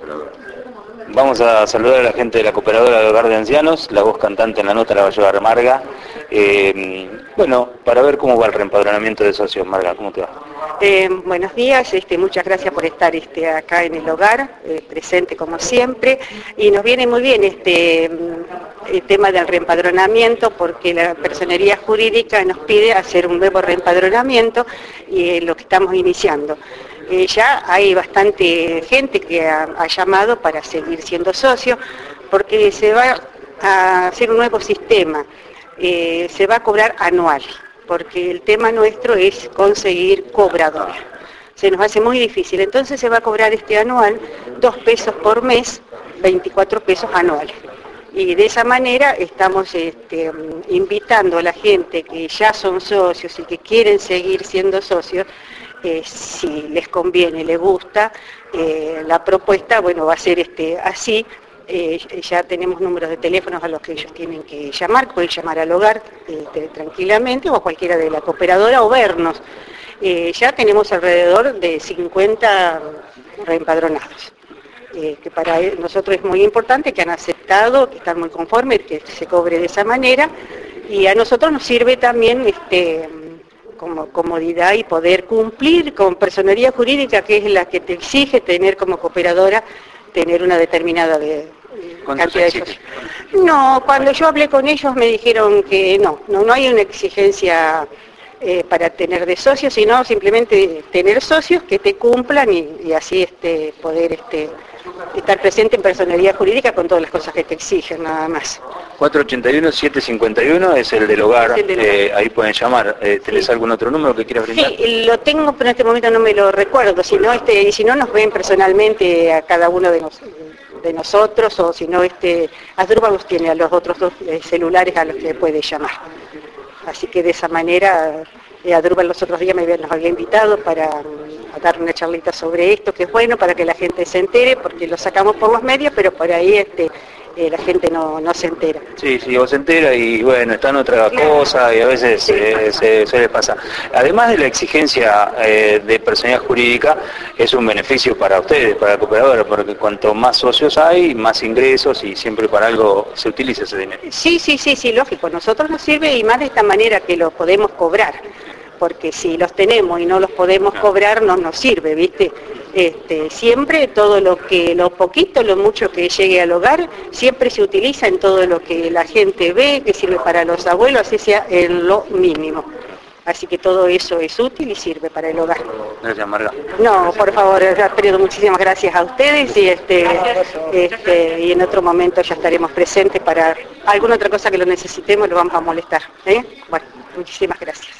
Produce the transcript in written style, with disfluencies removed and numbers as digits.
cooperadora. Vamos a saludar a la gente de la Cooperadora del Hogar de Ancianos. La voz cantante en la nota la va a llevar Marga. Bueno, para ver cómo va el reempadronamiento de socios. Marga, ¿cómo te va? Buenos días, muchas gracias por estar acá en el hogar, presente como siempre, y nos viene muy bien el tema del reempadronamiento porque la personería jurídica nos pide hacer un nuevo reempadronamiento y es lo que estamos iniciando. Ya hay bastante gente que ha llamado para seguir siendo socio porque se va a hacer un nuevo sistema, se va a cobrar anual, porque el tema nuestro es conseguir cobradora. Se nos hace muy difícil, entonces se va a cobrar anual 2 pesos por mes, 24 pesos anuales. Y de esa manera estamos invitando a la gente que ya son socios y que quieren seguir siendo socios, si les conviene, les gusta, la propuesta, bueno, va a ser así. Ya tenemos números de teléfonos a los que ellos tienen que llamar, pueden llamar al hogar tranquilamente o a cualquiera de la cooperadora o vernos. Ya tenemos alrededor de 50 reempadronados, que para nosotros es muy importante, que han aceptado, que están muy conformes, que se cobre de esa manera, y a nosotros nos sirve también como comodidad y poder cumplir con personería jurídica, que es la que te exige tener como cooperadora, tener una determinada cantidad de socios. No, cuando yo hablé con ellos me dijeron que no hay una exigencia para tener de socios, sino simplemente tener socios que te cumplan y así poder estar presente en personería jurídica con todas las cosas que te exigen, nada más. 481-751 es el del hogar, ahí pueden llamar. ¿Tenés algún otro número que quieras brindar? Sí, lo tengo, pero en este momento no me lo recuerdo, si no nos ven personalmente a cada uno de nosotros, o si no, Asdrúbal los tiene a los otros 2 celulares a los que puede llamar. Así que de esa manera, Asdrúbal los otros días nos había invitado para dar una charlita sobre esto, que es bueno para que la gente se entere, porque lo sacamos por los medios, pero por ahí la gente no se entera. Sí, vos se entera y bueno, está en otra cosa y a veces se les pasa. Además de la exigencia de personalidad jurídica, es un beneficio para ustedes, para la cooperadora, porque cuanto más socios hay, más ingresos y siempre para algo se utiliza ese dinero. Sí, lógico, a nosotros nos sirve y más de esta manera que lo podemos cobrar, porque si los tenemos y no los podemos cobrar no nos sirve, ¿viste? Siempre todo lo poquito, lo mucho que llegue al hogar, siempre se utiliza en todo lo que la gente ve, que sirve para los abuelos, así sea en lo mínimo. Así que todo eso es útil y sirve para el hogar. Gracias, Marga. No, por favor, Alfredo, muchísimas gracias a ustedes y y en otro momento ya estaremos presentes para alguna otra cosa que lo necesitemos, lo vamos a molestar. Bueno, muchísimas gracias.